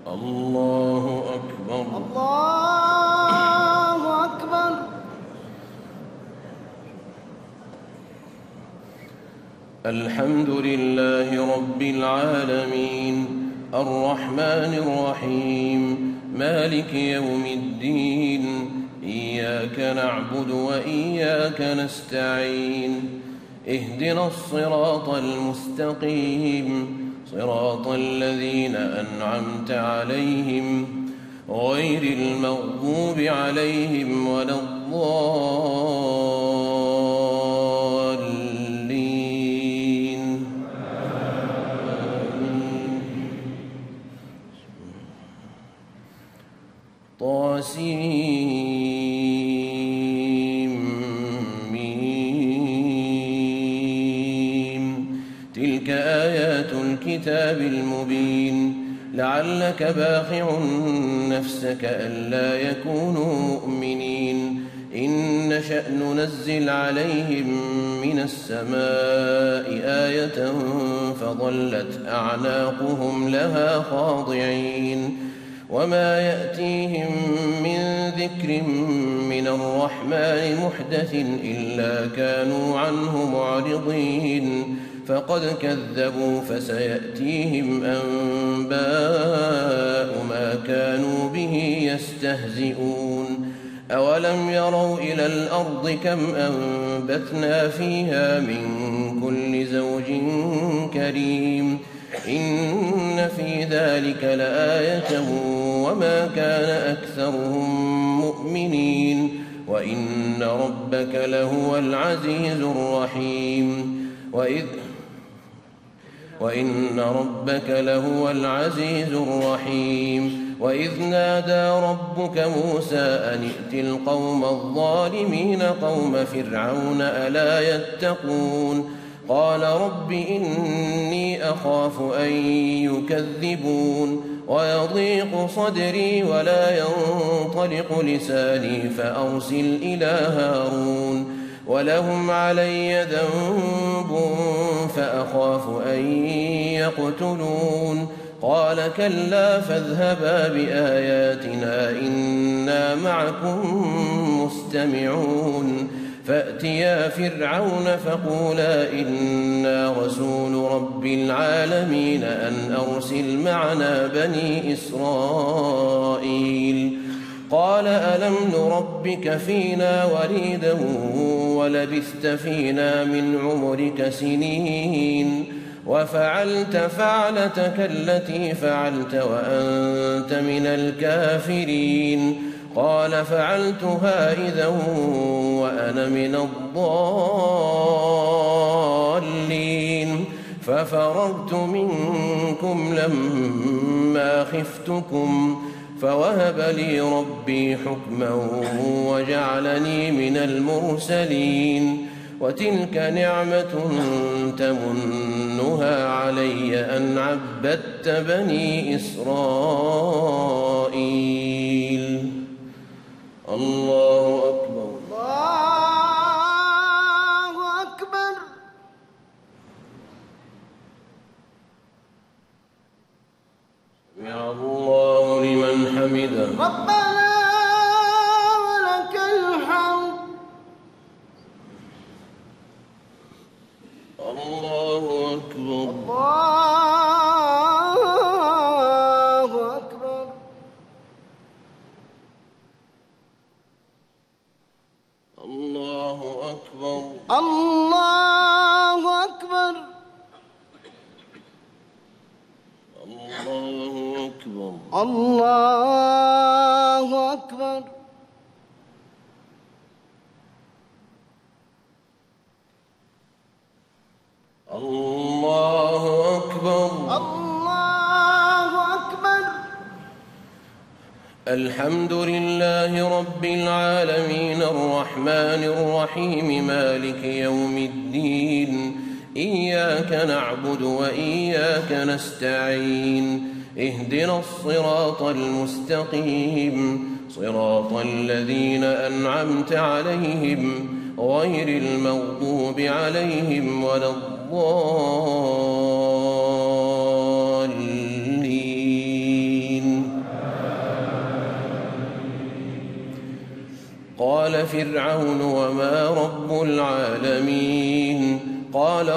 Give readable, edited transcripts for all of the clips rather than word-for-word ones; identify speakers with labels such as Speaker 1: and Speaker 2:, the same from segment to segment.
Speaker 1: الله أكبر.
Speaker 2: الله أكبر.
Speaker 1: الحمد لله رب العالمين الرحمن الرحيم مالك يوم الدين إياك نعبد وإياك نستعين اهدنا الصراط المستقيم صراط الذين أنعمت عليهم غير المغضوب عليهم ولا الضالين. طاسيم تلك آيات الكتاب المبين لعلك باخع نفسك ألا يكونوا مؤمنين إن نشأ ننزل عليهم من السماء آية فظلت أعناقهم لها خاضعين وما يأتيهم من ذكر من الرحمن محدث إلا كانوا عنه معرضين فقد كذبوا فسيأتيهم أنباء ما كانوا به يستهزئون أولم يروا إلى الأرض كم أنبتنا فيها من كل زوج كريم إن في ذلك لآية وما كان أكثرهم مؤمنين وإن ربك لهو العزيز الرحيم وإن ربك لهو العزيز الرحيم وإذ نادى ربك موسى أن ائت القوم الظالمين قوم فرعون ألا يتقون قال رب إني أخاف أن يكذبون ويضيق صدري ولا ينطلق لساني فأرسل إلى هارون ولهم علي ذنب فأخاف أن يقتلون قال كلا فاذهبا بآياتنا إنا معكم مستمعون فأتيا فرعون فقولا إنا رسول رب العالمين أن أرسل معنا بني إسرائيل قال ألم نربك فينا وليدا ولبثت فينا من عمرك سنين وفعلت فعلتك التي فعلت وأنت من الكافرين قال فعلتها إذا وأنا من الضالين ففررت منكم لما خفتكم فوهب لي ربي حكما وجعلني من المرسلين وتلك نعمة تمنها علي أن عبدت بني إسرائيل. الله أكبر.
Speaker 2: الله أكبر.
Speaker 1: سمع الله لمن حمده.
Speaker 2: ربنا ولك الحمد.
Speaker 1: الله أكبر.
Speaker 2: الله أكبر.
Speaker 1: الله أكبر.
Speaker 2: الله أكبر.
Speaker 1: الله أكبر.
Speaker 2: الله أكبر.
Speaker 1: الله أكبر.
Speaker 2: الله أكبر.
Speaker 1: الحمد لله رب العالمين الرحمن الرحيم مالك يوم الدين إياك نعبد وإياك نستعين اهدنا الصراط المستقيم صراط الذين أنعمت عليهم غير المغضوب عليهم ولا الضالين. فرعون وما رب العالمين قال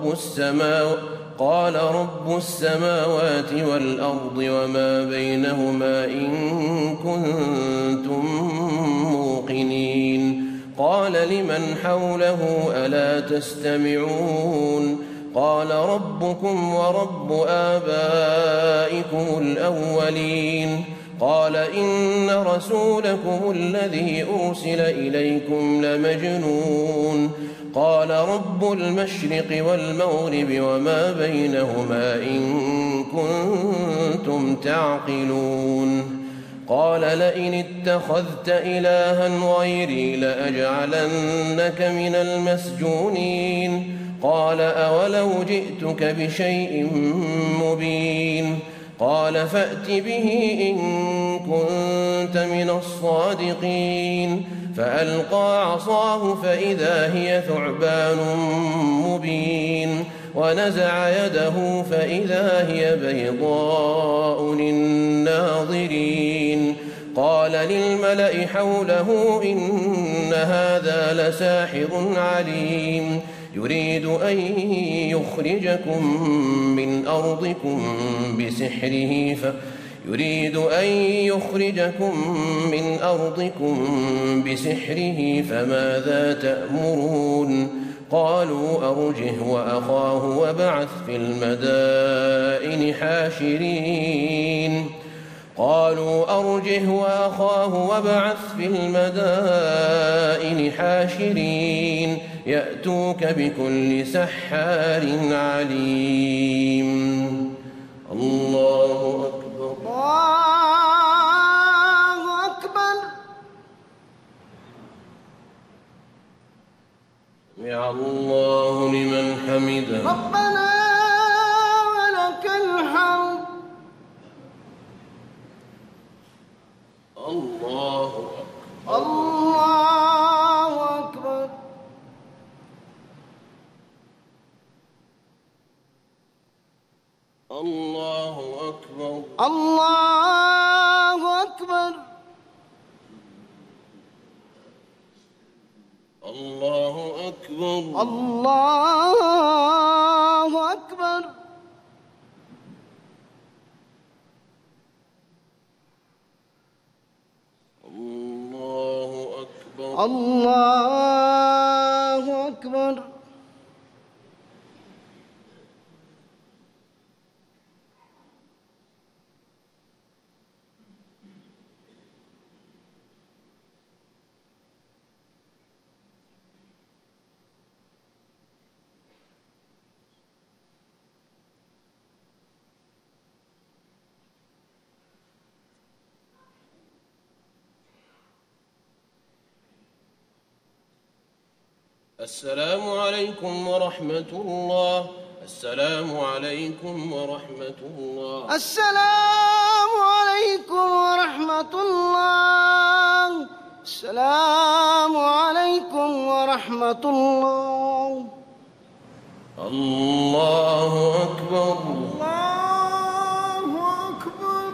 Speaker 1: رب السماوات والأرض وما بينهما إن كنتم موقنين قال لمن حوله ألا تستمعون قال ربكم ورب آبائكم الأولين قال إن رسولكم الذي أرسل إليكم لمجنون قال رب المشرق والمغرب وما بينهما إن كنتم تعقلون قال لئن اتخذت إلها غيري لأجعلنك من المسجونين قال أولو جئتك بشيء مبين قال فأت به إن كنت من الصادقين فألقى عصاه فإذا هي ثعبان مبين ونزع يده فإذا هي بيضاء للناظرين قال للملأ حوله إن هذا لساحر عليم يريد أن يخرجكم من أرضكم بسحره فماذا تأمرون قالوا أرجه وأخاه وابعث في المدائن حاشرين يأتوك بكل سحار عليم الله أكبر
Speaker 2: الله أكبر.
Speaker 1: سمع الله لمن حمده
Speaker 2: ربنا ولك الحمد.
Speaker 1: الله أكبر
Speaker 2: الله أكبر.
Speaker 1: الله أكبر
Speaker 2: الله أكبر.
Speaker 1: الله أكبر
Speaker 2: الله أكبر.
Speaker 1: الله أكبر
Speaker 2: الله أكبر.
Speaker 1: السلام عليكم ورحمة الله. السلام عليكم ورحمة الله.
Speaker 2: السلام عليكم ورحمة الله. السلام عليكم ورحمة الله.
Speaker 1: الله أكبر
Speaker 2: الله أكبر.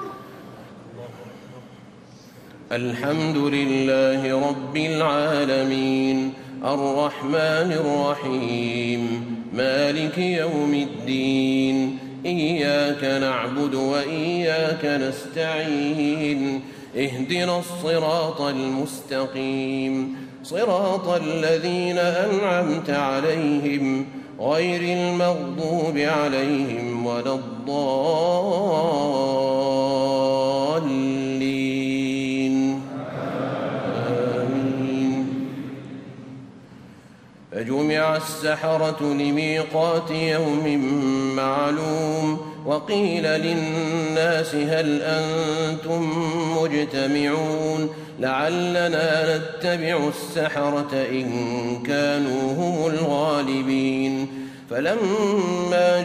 Speaker 1: الحمد لله رب العالمين الرحمن الرحيم مالك يوم الدين إياك نعبد وإياك نستعين اهدنا الصراط المستقيم صراط الذين أنعمت عليهم غير المغضوب عليهم ولا الضالين آمين. فجمع السحرة لميقات يوم معلوم وقيل للناس هل أنتم مجتمعون لعلنا نتبع السحرة إن كانوا هم الغالبين فلما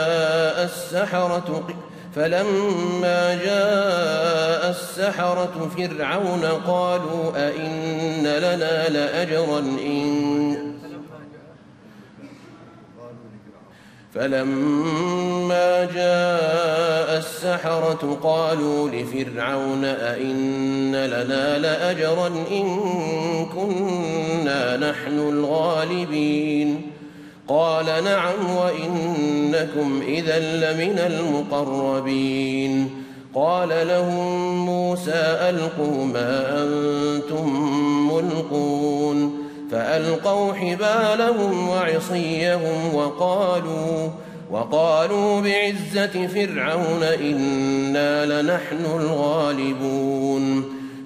Speaker 1: جاء السحرة فرعون قالوا أئن لنا لأجرا فلما جاء السحرة قالوا لفرعون أئن لنا لأجرا إن كنا نحن الغالبين قال نعم وإنكم إذا لمن المقربين قال لهم موسى ألقوا ما أنتم ملقون فألقوا حبالهم وعصيهم وقالوا بعزة فرعون إنا لنحن الغالبون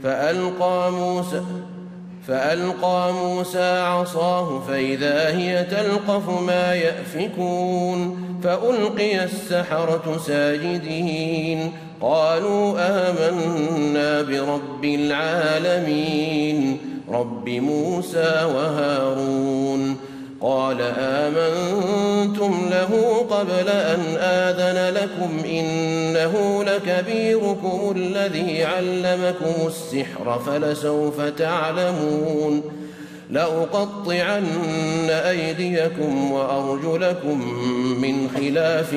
Speaker 1: فألقى موسى عصاه فإذا هي تلقف ما يأفكون فألقي السحرة ساجدين قالوا آمنا برب العالمين رب موسى وهارون قال آمنتم له قبل أن آذن لكم إنه لكبيركم الذي علمكم السحر فلسوف تعلمون لأقطعن أيديكم وأرجلكم من خلاف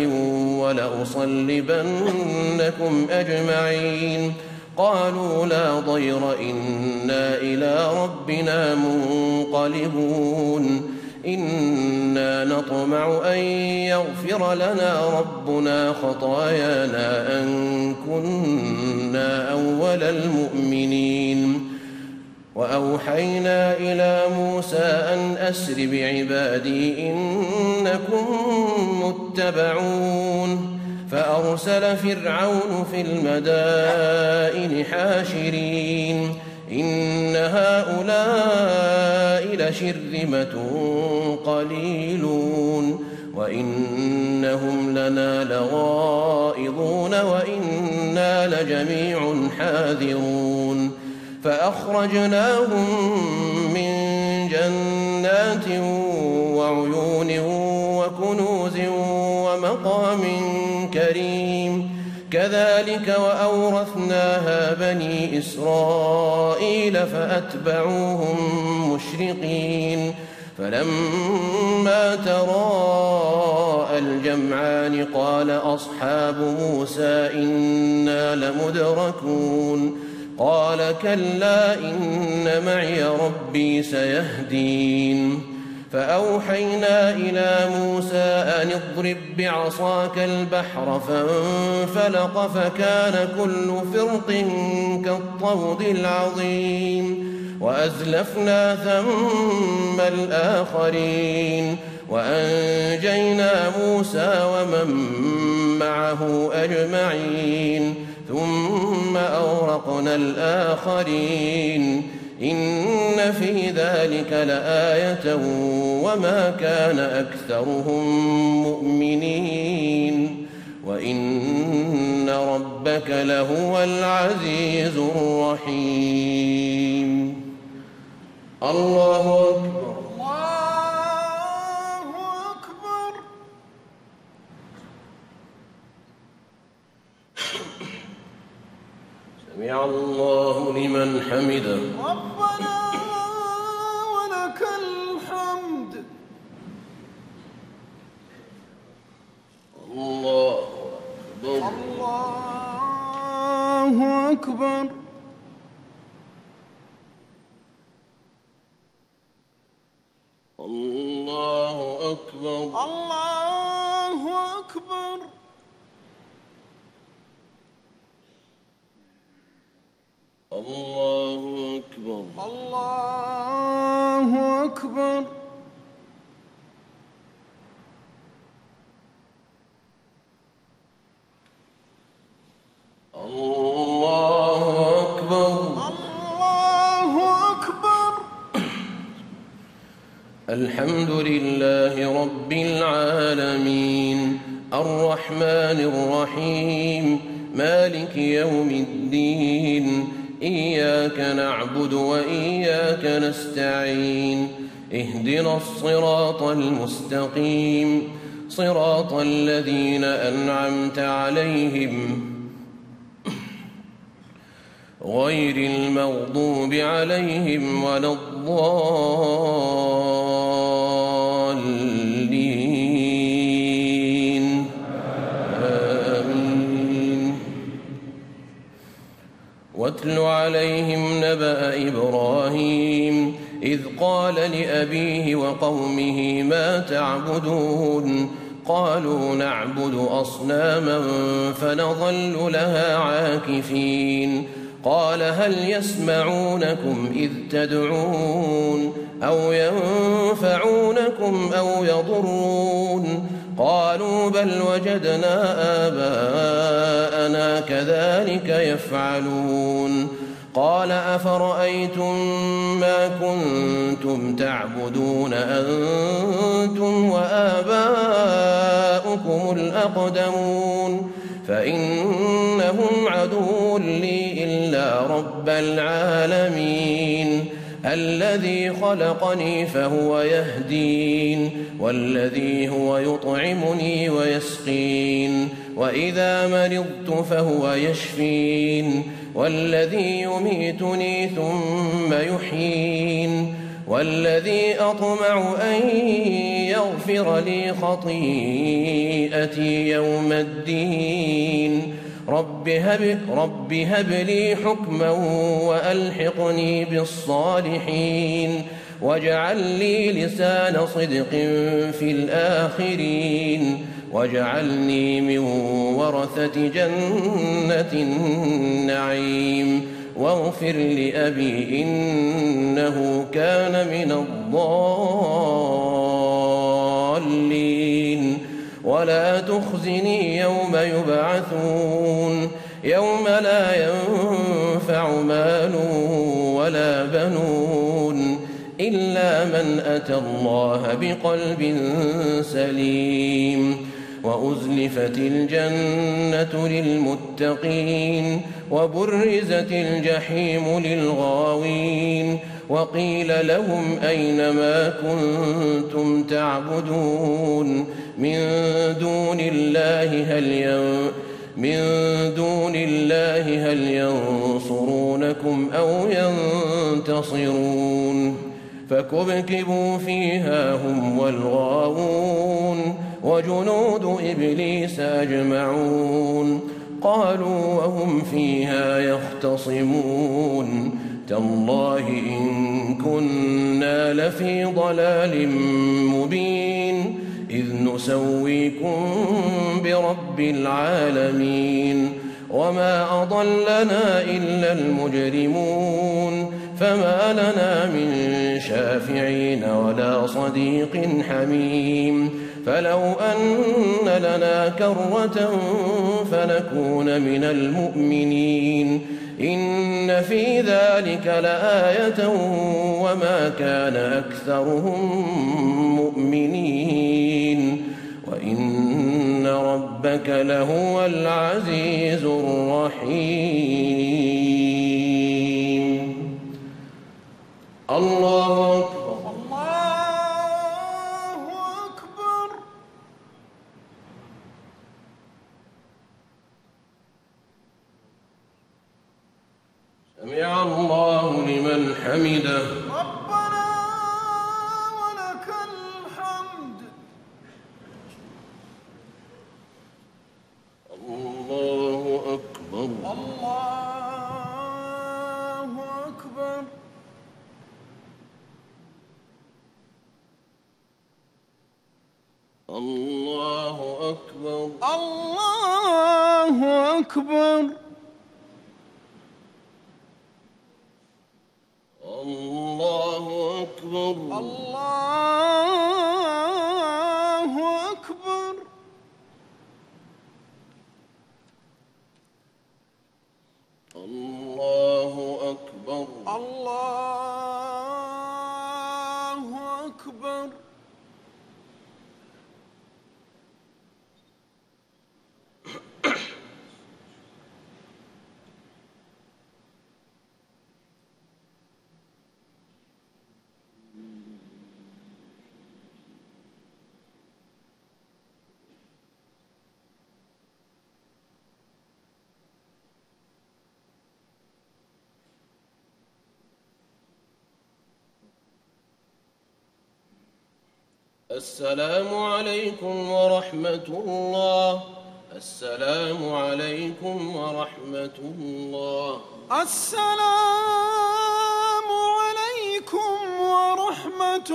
Speaker 1: ولأصلبنكم أجمعين قالوا لا ضير إنا إلى ربنا منقلبون إنا نطمع أن يغفر لنا ربنا خطايانا أن كنا أول المؤمنين وأوحينا إلى موسى أن أسر بعبادي إنكم متبعون فأرسل فرعون في المدائن حاشرين إن هؤلاء لشرذمة قليلون وإنهم لنا لغائظون وإنا لجميع حاذرون فأخرجناهم من جنات وعيون وكنوز ومقام كريم كذلك وأورثناها بني إسرائيل فأتبعوهم مشرقين فلما تراءى الجمعان قال أصحاب موسى إنا لمدركون قال كلا إن معي ربي سيهدين فأوحينا إلى موسى أن اضرب بعصاك البحر فانفلق فكان كل فرق كالطود العظيم وأزلفنا ثم الآخرين وأنجينا موسى ومن معه أجمعين ثم أغرقنا الآخرين إن في ذلك لآية وما كان أكثرهم مؤمنين وإن ربك لهو العزيز الرحيم الله أكبر سمع الله لمن حمده
Speaker 2: ربنا ولك الحمد
Speaker 1: الله أكبر
Speaker 2: الله أكبر
Speaker 1: الله أكبر
Speaker 2: الله أكبر
Speaker 1: الله أكبر
Speaker 2: الله أكبر
Speaker 1: الله أكبر
Speaker 2: الله أكبر
Speaker 1: الحمد لله رب العالمين الرحمن الرحيم مالك يوم الدين إياك نعبد وإياك نستعين اهدنا الصراط المستقيم صراط الذين أنعمت عليهم غير المغضوب عليهم ولا الضالين واتل عليهم نبأ إبراهيم إذ قال لأبيه وقومه ما تعبدون قالوا نعبد أصناما فنظل لها عاكفين قال هل يسمعونكم إذ تدعون أو ينفعونكم أو يضرون قالوا بل وجدنا آباءنا كذلك يفعلون قال أفرأيتم ما كنتم تعبدون أنتم وآباؤكم الأقدمون فإنهم عدو لي إلا رب العالمين الذي خلقني فهو يهدين والذي هو يطعمني ويسقين وإذا مرضت فهو يشفين والذي يميتني ثم يحيين والذي أطمع أن يغفر لي خطيئتي يوم الدين رب هب لي حكما وألحقني بالصالحين واجعل لي لسان صدق في الآخرين واجعلني من ورثة جنة النعيم واغفر لأبي إنه كان من الضالين ولا تخزني يوم يبعثون يوم لا ينفع مال ولا بنون إلا من أتى الله بقلب سليم وأزلفت الجنة للمتقين وبرزت الجحيم للغاوين وقيل لهم أين ما كنتم تعبدون من دون الله هل ينصرونكم أو ينتصرون فكبكبوا فيها هم والغاوون وجنود إبليس أجمعون قالوا وهم فيها يختصمون تالله إن كنا لفي ضلال مبين إذ نسويكم برب العالمين وما أضلنا إلا المجرمون فما لنا من شافعين ولا صديق حميم فلو أن لنا كرة فنكون من المؤمنين إن في ذلك لآية وما كان أكثرهم مؤمنين وإن ربك لهو العزيز الرحيم الله أكبر
Speaker 2: الله أكبر
Speaker 1: سمع الله لمن حمده
Speaker 2: ربنا ولك الحمد
Speaker 1: الله أكبر
Speaker 2: الله أكبر
Speaker 1: الله أكبر
Speaker 2: الله أكبر
Speaker 1: الله أكبر
Speaker 2: الله أكبر
Speaker 1: الله أكبر
Speaker 2: الله أكبر
Speaker 1: السلام عليكم ورحمة الله السلام عليكم ورحمة الله.
Speaker 2: السلام عليكم ورحمة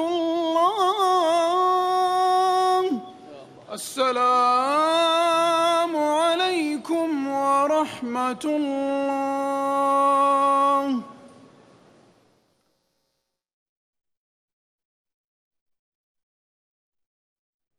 Speaker 2: الله. السلام عليكم ورحمة الله.